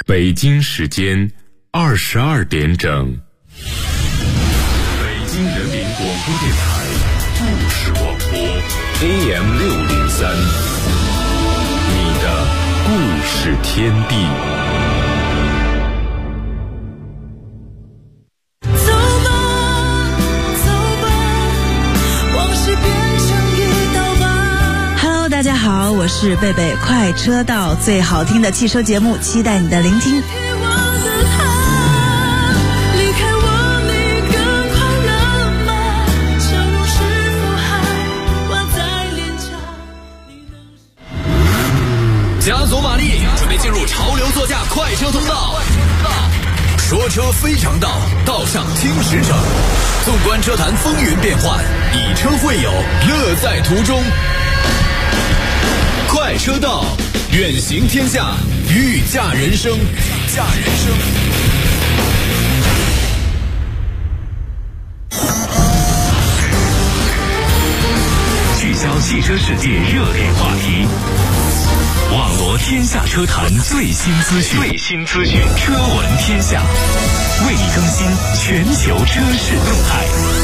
北京时间22点整。北京人民广播电台故事广播 AM603， 你的故事天地。 大家好，我是贝贝，快车道最好听的汽车节目，期待你的聆听。 加足马力，准备进入潮流座驾快车通道。说车非常道，道上听实诚。纵观车坛风云变幻，以车会友，乐在途中。快车道，远行天下，御驾人生，御驾人生。 聚焦汽车世界热点话题，网罗天下车坛最新资讯，车闻天下，为你更新全球车市动态。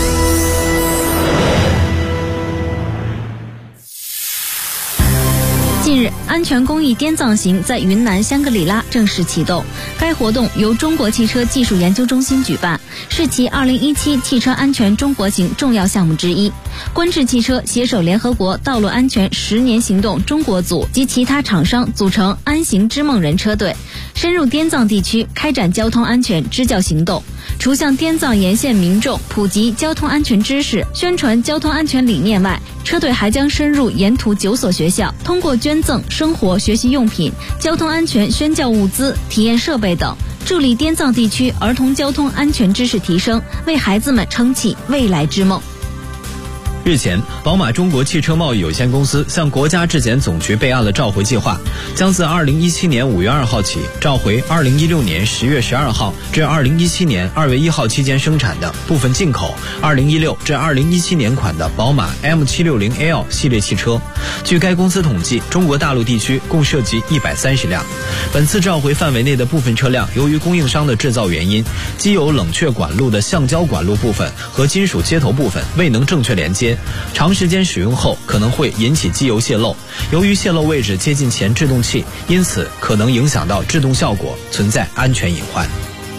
近日，安全公益滇藏行在云南香格里拉正式启动。该活动由中国汽车技术研究中心举办，是其2017汽车安全中国行重要项目之一。观致汽车携手联合国道路安全10年行动中国组及其他厂商，组成安行之梦人车队，深入滇藏地区开展交通安全支教行动。除向滇藏沿线民众普及交通安全知识、宣传交通安全理念外，车队还将深入沿途9所学校，通过捐赠生活学习用品、交通安全宣教物资、体验设备等，助力滇藏地区儿童交通安全知识提升，为孩子们撑起未来之梦。 日前，宝马中国汽车贸易有限公司向国家质检总局备案了召回计划，将自2017年5月2号起召回2016年10月12号至2017年2月1号期间生产的部分进口2016至2017年款的宝马 M760L 系列汽车。据该公司统计，中国大陆地区共涉及130辆。本次召回范围内的部分车辆，由于供应商的制造原因，机油冷却管路的橡胶管路部分和金属接头部分未能正确连接，长时间使用后可能会引起机油泄漏。由于泄漏位置接近前制动器，因此可能影响到制动效果，存在安全隐患。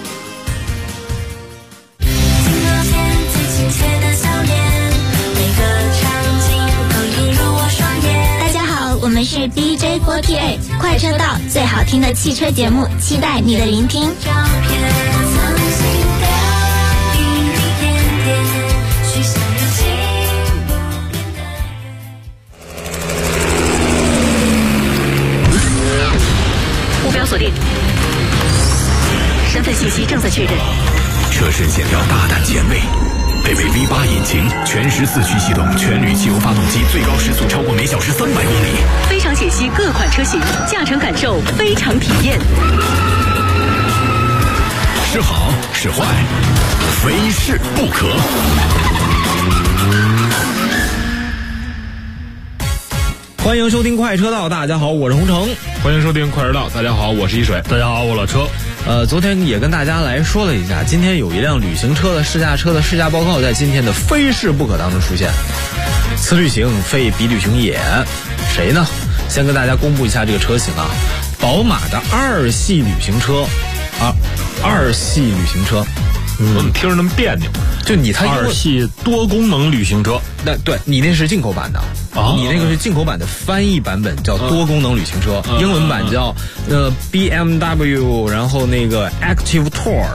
大家好，我们是 DJ48 快车道最好听的汽车节目，期待你的聆听。 目标锁定，身份信息正在确认。 车身线条大胆前卫，配备 V8 引擎，全时4驱系统，全铝汽油发动机，最高时速超过每小时300公里。 非常解析各款车型，驾乘感受非常体验。 是好是坏，非试不可。 欢迎收听快车道，大家好，我是洪城。 欢迎收听快车道，大家好，我是一水。 大家好，我老车。 昨天也跟大家来说了一下，今天有一辆旅行车的试驾报告在今天的非试不可当中出现。此旅行非彼旅行也，谁呢？先跟大家公布一下这个车型啊，宝马的2系旅行车啊，2系旅行车。 怎么听着那么别扭？ 就你它 2系多功能旅行车， 那对你那是进口版的啊，你那个是进口版的翻译版本，叫多功能旅行车，英文版叫BMW， 然后那个 Active Tour，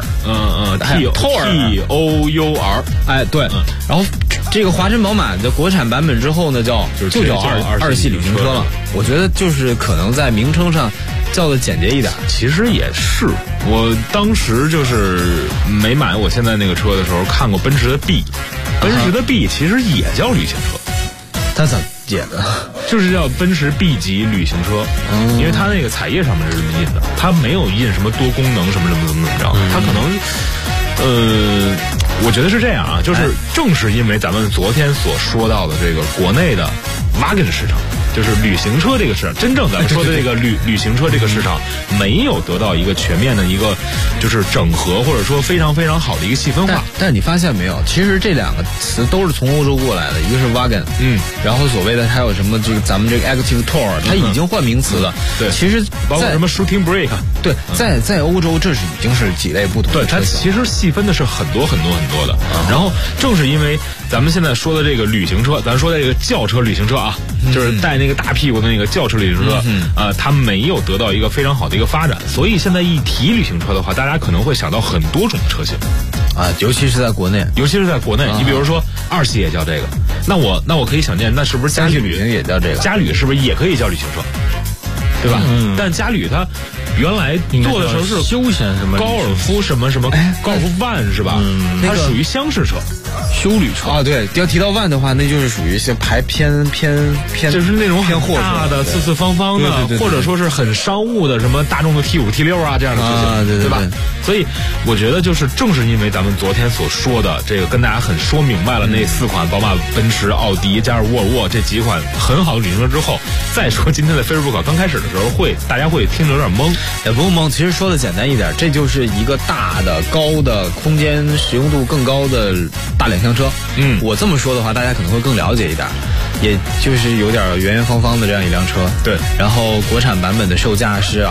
TOUR， 哎对，然后这个华晨宝马的国产版本之后呢，就叫二系旅行车了。我觉得就是可能在名称上叫的简洁一点。 其实也是，我当时就是没买我现在那个车的时候，看过奔驰的 B， 奔驰的 B 其实也叫旅行车。 它怎么解的？ 就是叫奔驰 B 级旅行车，因为它那个彩页上面是这么印的，它没有印什么多功能什么怎么着，它可能我觉得是这样啊，就是正是因为咱们昨天所说到的这个国内的 wagon 市场， 就是旅行车这个市场，真正咱们说的这个旅行车这个市场没有得到一个全面的一个就是整合，或者说非常非常好的一个细分化。 但你发现没有，其实这两个词都是从欧洲过来的，一个是 Wagon， 然后所谓的还有什么这个咱们这个 Active Tour， 它已经换名词了。 对， 其实包括什么 Shooting Brake， 对，在欧洲这是已经是几类不同的。 对，它其实细分的是很多很多很多的。然后正是因为咱们现在说的这个旅行车，咱说的这个轿车旅行车啊，就是带那个大屁股的那个轿车旅行车，它没有得到一个非常好的一个发展，所以现在一提旅行车的话，大家可能会想到很多种车型啊，尤其是在国内， 你比如说2系也叫这个，那我可以想见，那是不是嘉旅旅行也叫这个？ 嘉旅是不是也可以叫旅行车？对吧？但嘉旅它原来做的时候是休闲什么高尔夫什么高尔夫 van 是吧？它属于厢式车。 休旅车啊，对，要提到万的话，那就是属于些偏， 就是那种很大的、 四四方方的，或者说是很商务的，什么大众的 T5、T6啊这样的车型，对吧？所以我觉得就是正是因为咱们昨天所说的这个，跟大家很说明白了那4款宝马、奔驰、奥迪加上沃尔沃这几款很好的旅行车之后，再说今天的飞驰不可刚开始的时候大家会听着有点懵， 也不用懵。其实说的简单一点，这就是一个大的、高的、空间实用度更高的大两厢车。我这么说的话，大家可能会更了解一点，也就是有点圆圆方方的这样一辆车。 对， 然后国产版本的售价是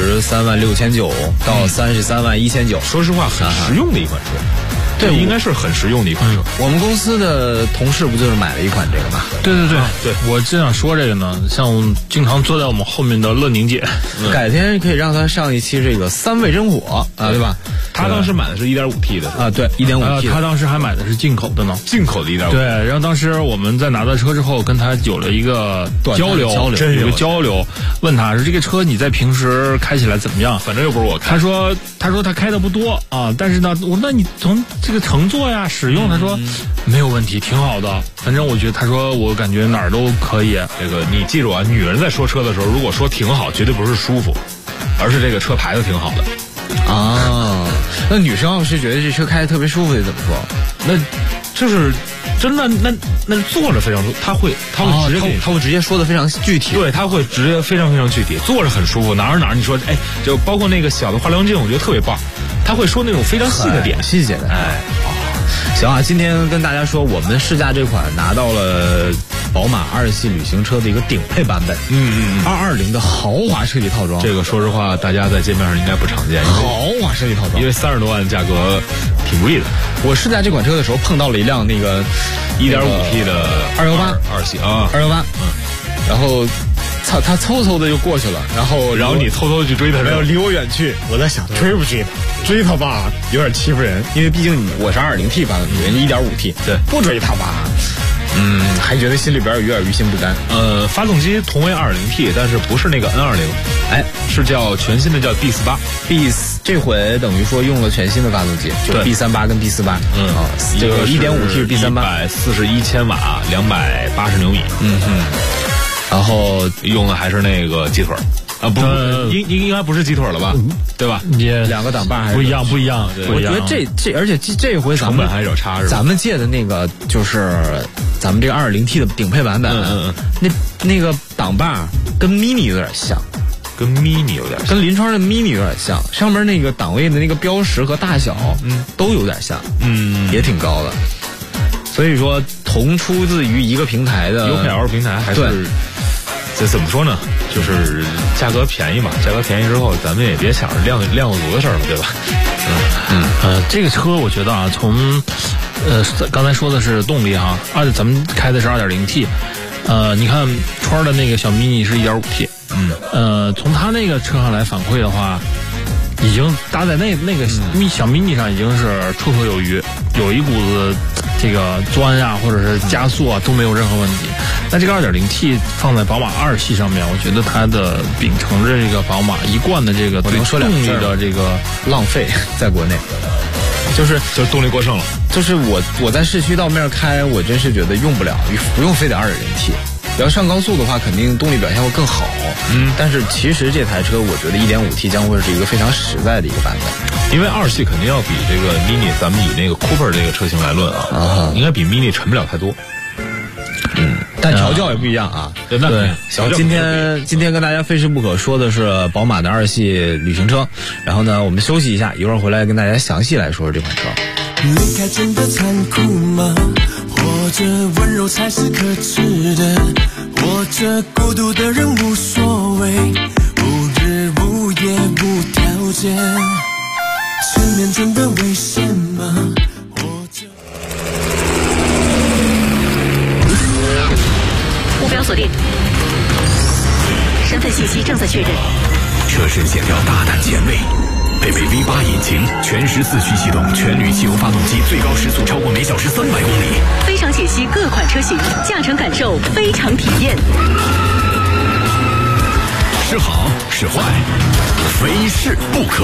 23.69000到33.19000。 说实话，很实用的一款车。 对， 应该是很实用的一款车。 我们公司的同事不就是买了一款这个吗？ 对，我正想说这个呢。像经常坐在我们后面的乐宁姐， 改天可以让她上一期这个3味真火啊，对吧？ 她当时买的是 1.5T 的啊，对 1.5T， 她当时还买的是进口的呢， 进口的 1.5T。 对，然后当时我们在拿到车之后，跟她有了一个交流，问她说这个车你在平时开起来怎么样？ 反正又不是我开。 她说她开的不多啊，但是呢，我说那你从这个乘坐呀、使用，她说没有问题，挺好的。反正我觉得，她说我感觉哪儿都可以。 这个你记住啊，女人在说车的时候，如果说挺好，绝对不是舒服，而是这个车牌子挺好的啊。那女生要是觉得这车开得特别舒服，得怎么说？ 那就是真的，那坐着非常舒服，他会直接说的非常具体。 对，他会直接非常非常具体，坐着很舒服，哪儿你说，就包括那个小的化妆镜，我觉得特别棒，他会说那种非常细的点， 细节的。行啊，今天跟大家说，我们试驾这款拿到了宝马2系旅行车的一个顶配版本，220的豪华设计套装。 这个说实话，大家在街面上应该不常见， 豪华设计套装， 因为30多万价格挺贵的。 我试驾这款车的时候碰到了一辆那个 1.5T 的2系啊 ，218，然后他嗖的就过去了，然后你嗖去追他， 没有离我远去。我在想追不追他？追他吧，有点欺负人，因为毕竟我是2.0T 版本，人家 1.5T， 对，不追他吧。还觉得心里边有点于心不甘。 发动机同为2.0T， 但是不是那个 N20， 是叫全新的叫 B48， 这回等于说用了全新的发动机，就 B38 跟 B48，这个 1.5T 是 B38， 141千瓦，280牛米， 然后用的还是那个鸡腿啊，不，应该不是鸡腿了吧？对吧？ 也 2个档把还是不一样。 我觉得而且这回成本还是有差，是吧？ 咱们借的那个就是咱们这个2.0T 的顶配版本，那个档把跟 Mini 有点像， 跟 Mini 有点像， 跟临窗的 Mini 有点像，上面那个档位的那个标识和大小，都有点像，也挺高的。所以说，同出自于一个平台的 UKL 平台还是。这怎么说呢？就是价格便宜嘛，价格便宜之后，咱们也别想着量足的事儿了，对吧？ 这个车我觉得啊，从刚才说的是动力哈，咱们开的是 2.0T， 你看川的那个小 mini 是 1.5T， 从它那个车上来反馈的话，已经搭在那个小 mini 上已经是绰绰有余，有一股子这个钻啊或者是加速啊都没有任何问题。那这个 2.0T 放在宝马2系上面，我觉得它的秉承着这个宝马一贯的这个对动力的这个浪费，在国内就是动力过剩了。 就是我在市区道面开，我真是觉得用不了，不用非得 2.0T。要上高速的话，肯定动力表现会更好。但是其实这台车，我觉得 1.5T 将会是一个非常实在的一个版本， 因为2系肯定要比这个 Mini， 咱们以那个 Cooper 这个车型来论啊，应该比 Mini 沉不了太多。 但调教也不一样啊。 对， 今天跟大家非试不可说的是宝马的2系旅行车，然后呢，我们休息一下，一会儿回来跟大家详细来说说这款车。 离开真的残酷吗？或者温柔才是可耻的？或者孤独的人无所谓，无日无夜无条件？前面真的危险吗？ 目标锁定，身份信息正在确认。 车身线条大胆前卫，配备 V8 引擎，全时4驱系统，全铝汽油发动机，最高时速超过每小时300公里。 非常解析各款车型，驾乘感受非常体验。 是好是坏，非试不可。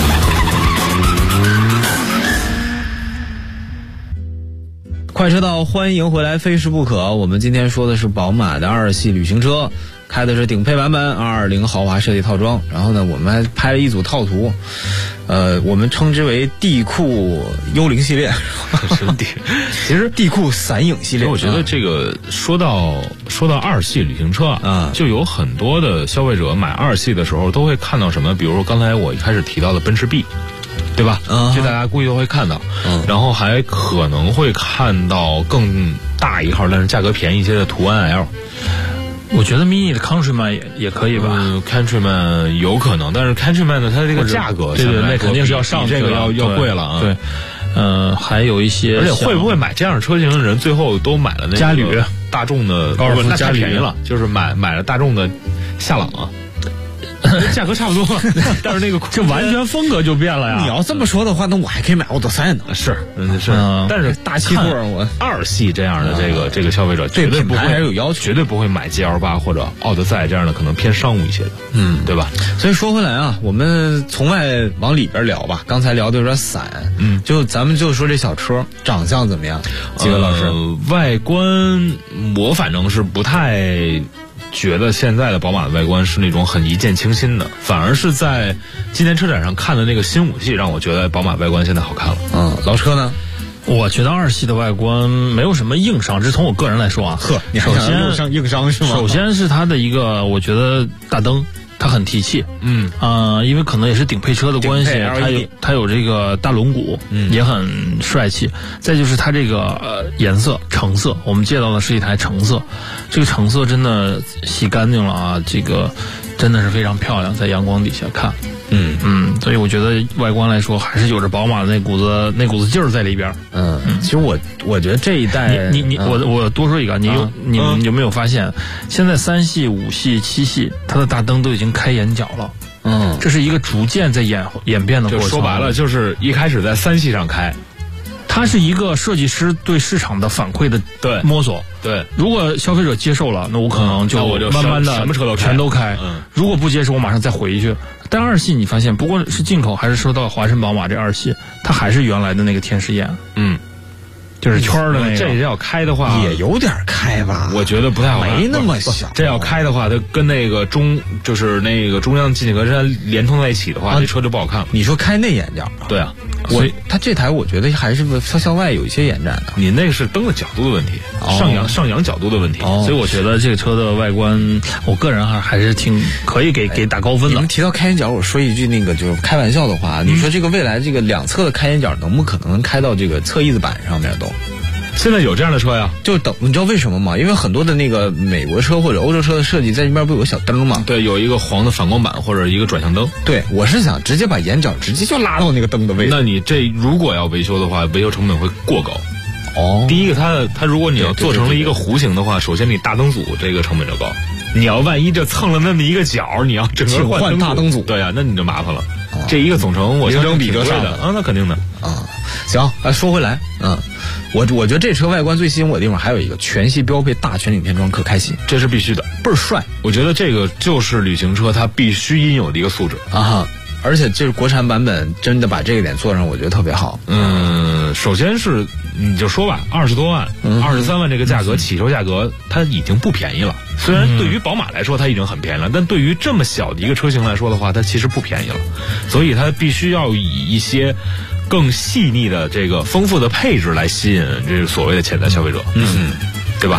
快车道，欢迎回来，非试不可。我们今天说的是宝马的2系旅行车，开的是顶配版本220豪华设计套装。然后呢，我们还拍了一组套图，我们称之为地库幽灵系列，其实地库散影系列。 我觉得这个说到2系旅行车啊，就有很多的消费者买2系的时候都会看到什么，比如说刚才我一开始提到的奔驰 B。对吧？这大家估计都会看到，然后还可能会看到更大一号，但是价格便宜一些的途安 L。 我觉得 mini 的 Countryman 也可以吧 ？Countryman 有可能，但是 Countryman 的它这个价格， 对，那肯定是要上这个要贵了啊。 对，还有一些， 而且会不会买这样的车型的人，最后都买了那个嘉旅、 大众的高尔夫、 那太便宜了，就是买了大众的夏朗啊。价格差不多，但是那个这完全风格就变了呀！ 你要这么说的话，那我还可以买奥德赛呢。 是，但是大七座我 2系这样的这个消费者绝对不会还是有要求， 绝对不会买 GL8或者奥德赛这样的可能偏商务一些的，对吧？ 所以说回来啊，我们从外往里边聊吧。刚才聊的有点散，就咱们就说这小车长相怎么样？几位老师， 外观我反正是不太觉得现在的宝马的外观是那种很一见倾心的，反而是在今年车展上看的那个新5系让我觉得宝马外观现在好看了。 老车呢？ 我觉得2系的外观没有什么硬伤，这是从我个人来说啊。 你还想硬伤是吗？ 首先是它的一个，我觉得大灯它很提气，因为可能也是顶配车的关系，它有这个大轮毂，也很帅气。再就是它这个颜色橙色，我们借到的是一台橙色，这个橙色真的洗干净了啊，这个真的是非常漂亮，在阳光底下看。所以我觉得外观来说还是有着宝马的那股子劲儿在里边。 其实我觉得这一代， 我多说一个，你有没有发现，现在3系、5系、7系，它的大灯都已经开眼角了。这是一个逐渐在演变的过程。 说白了，就是一开始在3系上开。 它是一个设计师对市场的反馈的摸索。 对， 如果消费者接受了，那我可能就慢慢的什么车都全都开。如果不接受，我马上再回去。但2系你发现，不过是进口还是说到华晨宝马这2系，它还是原来的那个天使眼。就是圈的那个。 这要开的话也有点开吧， 我觉得不太好， 没那么小。 这要开的话，它跟那个就是那个中央进气格栅连通在一起的话，这车就不好看了。 你说开内眼角？ 对啊， 它这台我觉得还是向外有一些延展的。 你那个是灯的角度的问题，上扬角度的问题。 所以我觉得这个车的外观，我个人还是挺可以给打高分的。 你们提到开眼角，我说一句那个就是开玩笑的话，你说这个未来这个两侧的开眼角能不可能开到这个侧翼子板上面都？ 现在有这样的车呀， 就你知道为什么吗？因为很多的那个美国车或者欧洲车的设计在这边不有个小灯吗？ 对，有一个黄的反光板或者一个转向灯。 对，我是想直接把眼角直接就拉到那个灯的位置。 那你这如果要维修的话，维修成本会过高。第一个它如果你要做成了一个弧形的话，首先你大灯组这个成本就高。你要万一这蹭了那么一个角，你要整个换大灯组， 对呀，那你就麻烦了。这一个总成我相比就上的啊，那肯定的啊。行，说回来，我觉得这车外观最吸引我的地方还有一个全系标配大全景天窗可开启， 这是必须的， 倍儿帅。 我觉得这个就是旅行车它必须应有的一个素质啊。而且这是国产版本真的把这个点做上，我觉得特别好。 首先是你就说吧，20多万、23万这个价格，起售价格它已经不便宜了。虽然对于宝马来说它已经很便宜了，但对于这么小的一个车型来说的话，它其实不便宜了。所以它必须要以一些更细腻的这个丰富的配置来吸引这所谓的潜在消费者，对吧？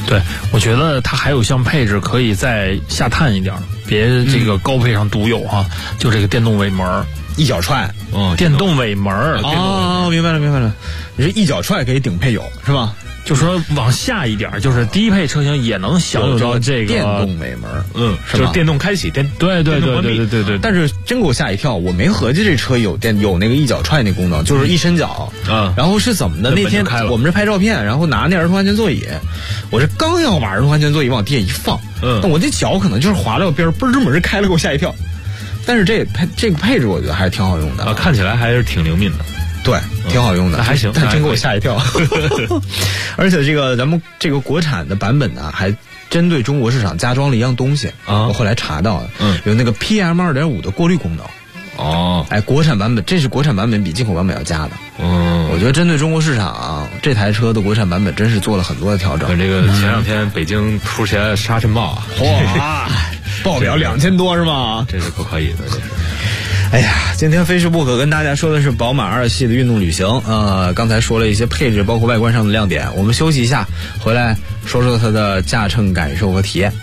对，我觉得它还有项配置可以再下探一点，别这个高配上独有哈，就这个电动尾门。 一脚踹， 电动尾门哦，明白了。你是一脚踹可以顶配有是吧？ 就说往下一点，就是低配车型也能享有到这个电动尾门， 是吧？就是电动开启，对。 但是真给我吓一跳，我没合计这车有那个一脚踹那功能，就是一伸脚，然后是怎么的？那天我们这拍照片，然后拿那儿童安全座椅，我这刚要把儿童安全座椅往地下一放，那我这脚可能就是滑到边，嘣儿门开了，给我吓一跳。但是这个配置我觉得还是挺好用的， 看起来还是挺灵敏的。 对，挺好用的， 还行， 但真给我吓一跳。而且咱们这个国产的版本呢，还针对中国市场加装了一样东西我后来查到的，有那个 PM 2.5的过滤功能。国产版本，这是国产版本比进口版本要加的。我觉得针对中国市场，这台车的国产版本真是做了很多的调整。 这个前两天北京出起来沙尘暴， 报表2000多是吗？ 这是不可以的，这是。 哎呀，今天非试不可跟大家说的是宝马2系的运动旅行。刚才说了一些配置，包括外观上的亮点。我们休息一下，回来说说它的驾乘感受和体验。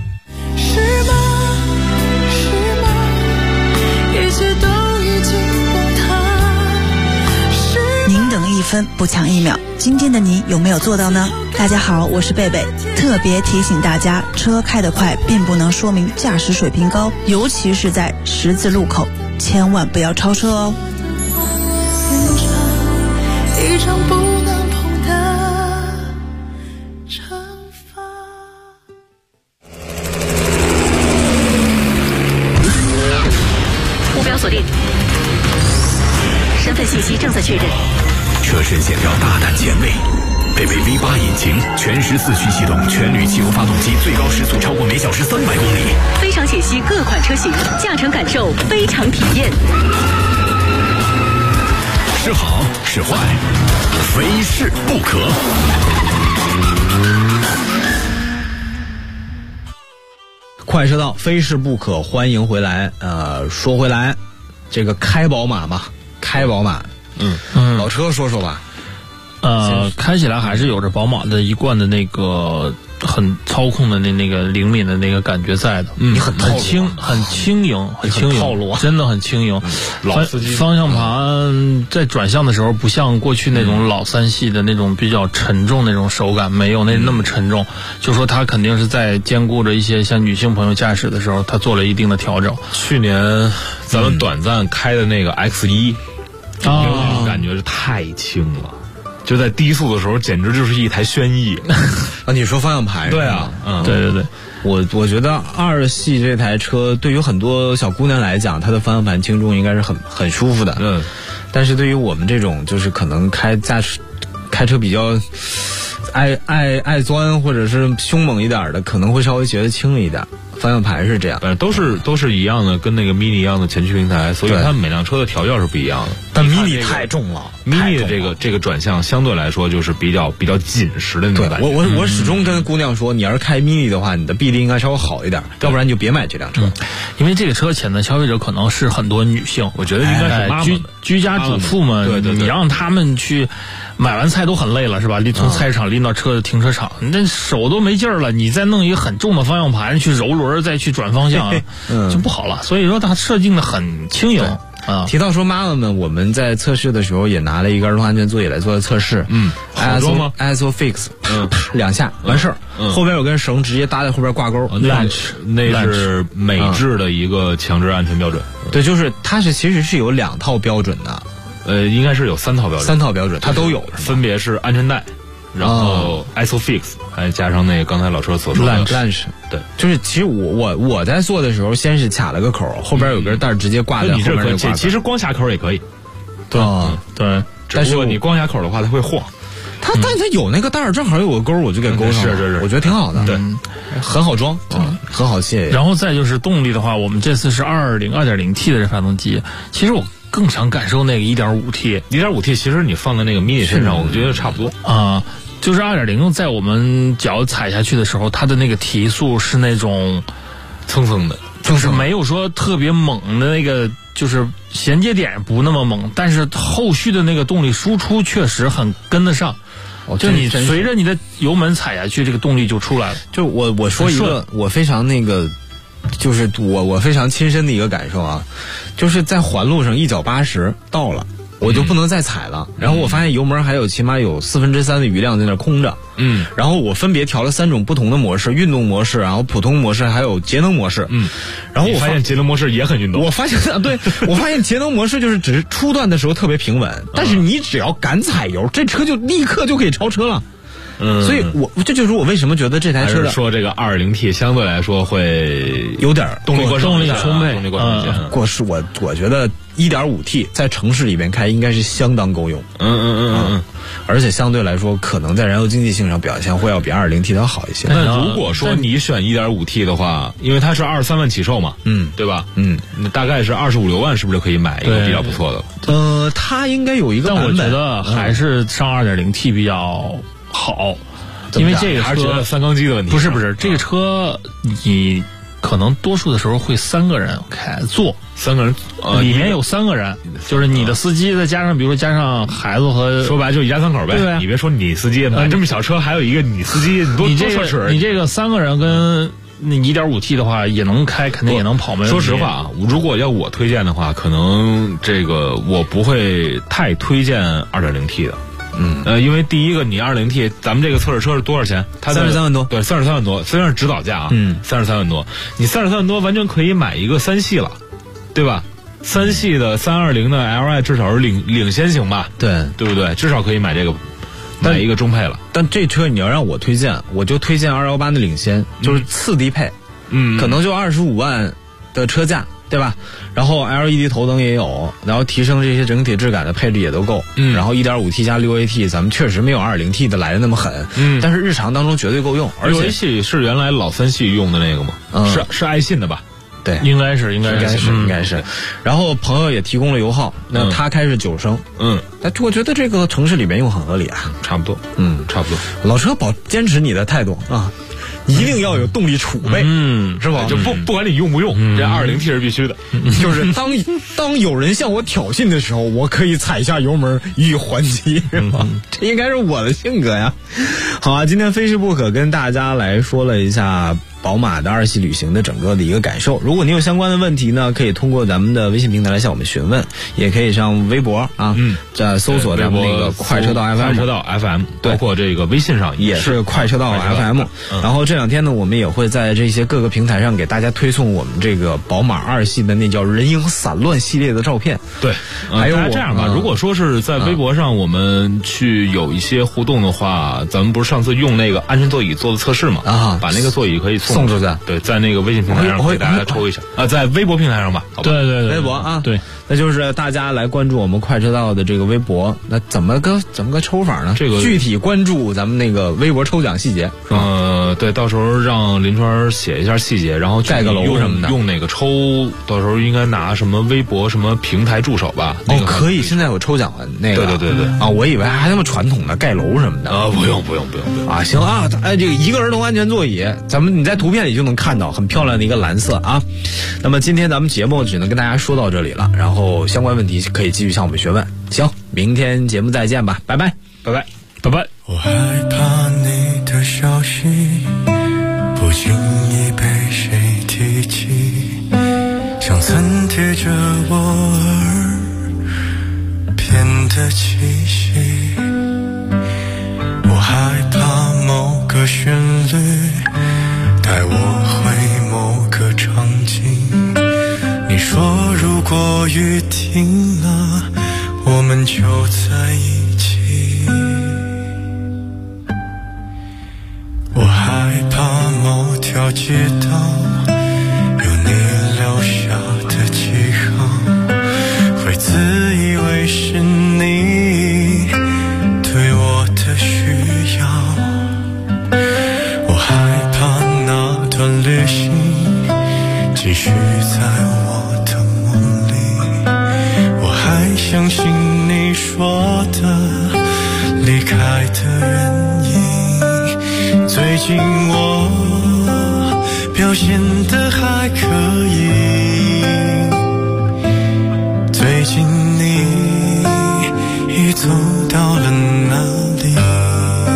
您等1分不抢1秒，今天的你有没有做到呢？大家好，我是贝贝，特别提醒大家，车开得快并不能说明驾驶水平高，尤其是在十字路口，千万不要超车哦。一场不能碰的惩罚。 目标锁定，身份信息正在确认。 车身线条大胆前卫，配备 V8 引擎，全时4驱系统，全铝汽油发动机，最高时速超过每小时300公里。 非常解析各款车型，驾乘感受非常体验。 是好是坏，非试不可。 快车道，非试不可，欢迎回来。说回来，这个开宝马嘛，老车说说吧。 开起来还是有着宝马的一贯的那个很操控的那个灵敏的那个感觉在的。 你很轻盈， 套路， 真的很轻盈。 老司机方向盘在转向的时候，不像过去那种老3系的那种比较沉重那种手感，没有那么沉重。就说它肯定是在兼顾着一些像女性朋友驾驶的时候，它做了一定的调整。 去年咱们短暂开的那个 X1，感觉是太轻了。就在低速的时候，简直就是一台轩逸你说方向盘？ 对啊， 对， 我觉得2系这台车对于很多小姑娘来讲，它的方向盘轻重应该是很舒服的。但是对于我们这种就是可能开车比较爱钻或者是凶猛一点的，可能会稍微觉得轻了一点。方向盘是这样， 都是一样的，跟那个 Mini 一样的前驱平台，所以它每辆车的调教是不一样的。 但 Mini 太重了 ，Mini 的这个转向相对来说就是比较紧实的那种感觉。 我始终跟姑娘说，你要是开 Mini 的话，你的臂力应该稍微好一点，要不然你就别买这辆车。 因为这个车潜在消费者可能是很多女性， 我觉得应该是妈妈居家主妇们， 对， 你让他们去买完菜都很累了是吧？从菜市场拎到停车场，你这手都没劲儿了，你再弄一个很重的方向盘去揉轮，再去转方向，就不好了。所以说它设定的很轻盈。 提到说妈妈们，我们在测试的时候也拿了一个儿童安全座椅来做测试。 好装吗 ？ISOFIX， 2下完事儿，后边有根绳直接搭在后边挂钩。 那是美制的一个强制安全标准。 对，就是它其实是有2套标准的。 应该是有3套标准。 3套标准它都有， 分别是安全带，然后 ISOFIX， 还加上那个刚才老车所说的 Lunch。对，就是其实我在做的时候，先是卡了个口，后边有根带直接挂在后边那个。 其实光下口也可以。 对， 但是你光下口的话，它会晃。 但它有那个带儿，正好有个钩，我就给勾上了。 是， 我觉得挺好的。 对， 很好装，很好卸。 然后再就是动力的话，我们这次是2.0T 的这发动机，其实我更想感受那个 1.5T。1.5T 其实你放在那个 Mini 身上，我觉得差不多就是 2.0 在我们脚踩下去的时候，它的那个提速是那种蹭的， 就是没有说特别猛的那个，就是衔接点不那么猛，但是后续的那个动力输出确实很跟得上。 就你随着你的油门踩下去，这个动力就出来了。 就我说一个我非常就是我非常亲身的一个感受啊，就是在环路上一脚80到了，我就不能再踩了。然后我发现油门还有起码有3/4的余量在那空着。然后我分别调了3种不同的模式，运动模式，然后普通模式，还有节能模式。然后我发现节能模式也很运动。 我发现节能模式就是只是初段的时候特别平稳，但是你只要敢踩油，这车就立刻就可以超车了。所以这就是我为什么觉得这台车的说这个 2.0T 相对来说会有点动力过剩， 动力充沛， 过是我觉得 1.5T 在城市里边开应该是相当够用。而且相对来说可能在燃油经济性上表现会要比 2.0T 的好一些。 那如果说你选 1.5T 的话，因为它是23万起售嘛，对吧？那大概是25、6万，是不是就可以买一个比较不错的？ 它应该有一个版本， 但我觉得还是上 2.0T 比较好，因为这个还是觉得3缸机的问题。 不是，这个车你可能多数的时候会3个人坐 ，3个人， 里面有3个人，就是你的司机，再加上比如说加上孩子和， 说白了就一家3口呗。 对， 你别说你司机，买这么小车还有一个你司机， 你这个3个人跟那 1.5T 的话也能开，肯定也能跑。 说实话啊，如果要我推荐的话，可能这个我不会太推荐 2.0T 的。因为第一个，你 2.0T， 咱们这个测试车是多少钱？它 33万多。 对，33万多，虽然是指导价啊，33万多，你33万多完全可以买一个3系了，对吧？3系的320的 Li 至少是领先型吧？对不对？至少可以买这个，买一个中配了。 但这车你要让我推荐，我就推荐218的领先，就是次低配，可能就25万的车价。对吧？然后 LED 头灯也有，然后提升这些整体质感的配置也都够。然后 1.5T 加 6AT， 咱们确实没有 2.0T 的来的那么狠。但是日常当中绝对够用。而且 6AT 是原来老3系用的那个吗？是爱信的吧？ 对， 应该是。 然后朋友也提供了油耗，那他开是9升。但我觉得这个城市里面用很合理啊， 差不多。差不多。 老车坚持你的态度啊。一定要有动力储备，是吧？ 就不管你用不用，这 2.0T 是必须的。 就是当有人向我挑衅的时候，我可以踩下油门予以还击，是吧？这应该是我的性格呀。好啊，今天非试不可跟大家来说了一下宝马的2系旅行的整个的一个感受。如果你有相关的问题呢，可以通过咱们的微信平台来向我们询问，也可以上微博啊，在搜索咱们那个快车道 FM， 包括这个微信上也是快车道 FM。然后这2天呢，我们也会在这些各个平台上给大家推送我们这个宝马2系的那叫人影散乱系列的照片。 对，还有这样吧，如果说是在微博上我们去有一些互动的话，咱们不是上次用那个安全座椅做的测试嘛？把那个座椅可以送出去。对，在那个微信平台上给大家抽一下在微博平台上吧。 对， 微博啊， 对， 那就是大家来关注我们快车道的这个微博。那怎么个抽法呢？这个具体关注咱们那个微博抽奖细节。 对，到时候让林川写一下细节，然后盖个楼什么的， 用哪个抽，到时候应该拿什么微博什么平台助手吧。 可以，现在有抽奖了那个。 对啊，我以为还那么传统的盖楼什么的不用啊。行啊，这个一个儿童安全座椅，你在图片里就能看到，很漂亮的一个蓝色啊。那么今天咱们节目只能跟大家说到这里了，然后相关问题可以继续向我们询问。行，明天节目再见吧，拜拜。 我害怕你的消息不经意被谁提起，像曾贴着我耳边的气息。我害怕某个旋律带我回某个场景，你说如果雨停了我们就在一起。我害怕某条街道有你留下的记号，会自以为是你对我的需要。我害怕那段旅行继续在我的梦里，我还相信你说的离开的原因。最近我表现得还可以，最近你已走到了哪里？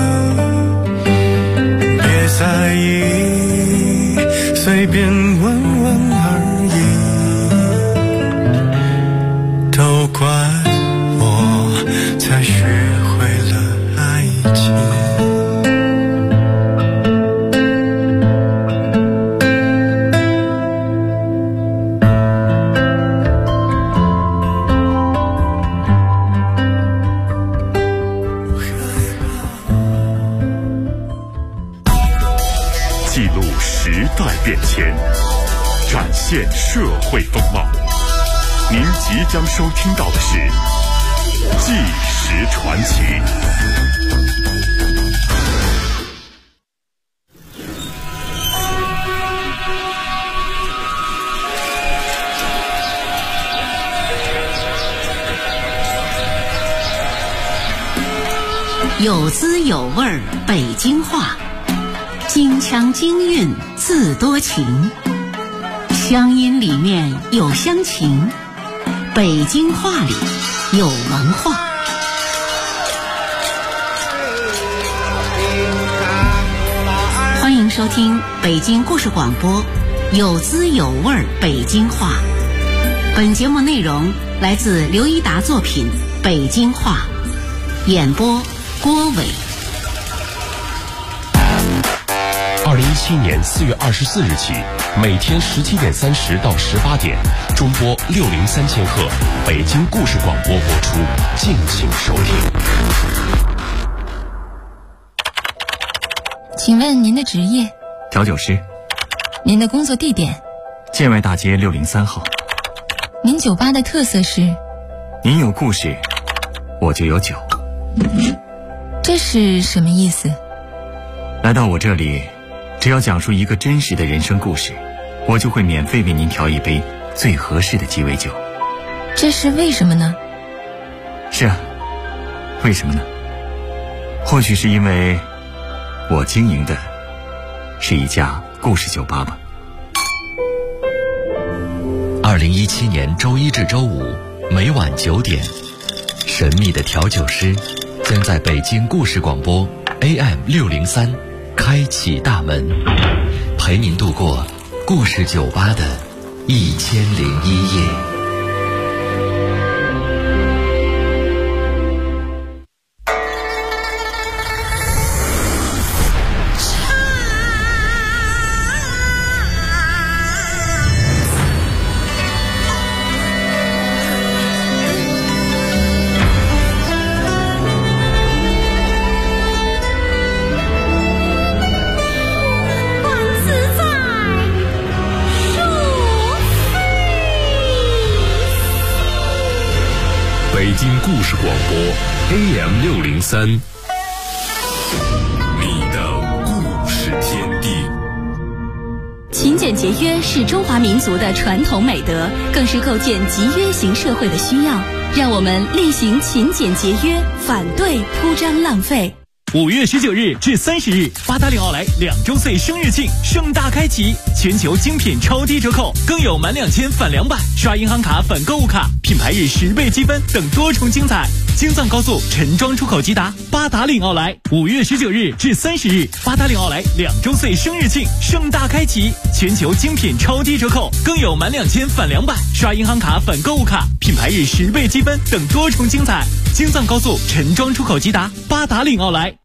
随便问问而已，都怪我才学会了爱情。 记录时代变迁，展现社会风貌。您即将收听到的是《纪实传奇》。 有滋有味儿，北京话。京腔京韵自多情，乡音里面有乡情，北京话里有文化。欢迎收听北京故事广播，有滋有味儿北京话。本节目内容来自刘一达作品《北京话》，演播郭伟。 2017年4月24日起，每天17点30到18点，中波603千赫，北京故事广播播出，敬请收听。 请问您的职业？ 调酒师。 您的工作地点？ 建外大街603号。 您酒吧的特色是？ 您有故事，我就有酒。 这是什么意思？ 来到我这里，只要讲述一个真实的人生故事，我就会免费为您调一杯最合适的鸡尾酒。 这是为什么呢？ 是啊，为什么呢？或许是因为我经营的是一家故事酒吧吧。 2017年周一至周五每晚9点，神秘的调酒师将在北京故事广播 AM603开启大门，陪您度过故事酒吧的1001夜。 北京故事广播 AM603，你的故事天地。 勤俭节约是中华民族的传统美德，更是构建集约型社会的需要。让我们厉行勤俭节约，反对铺张浪费。 5月19日至30日，八达岭奥莱2周岁生日庆盛大开启，全球精品超低折扣，更有满2000返200，刷银行卡返购物卡，品牌日10倍积分等多重精彩。京藏高速陈庄出口吉达，八达岭奥莱5月19日至30日，八达岭奥莱2周岁生日庆盛大开启，全球精品超低折扣，更有满2000返200，刷银行卡返购物卡，品牌日10倍积分等多重精彩。京藏高速陈庄出口吉达，八达岭奥莱。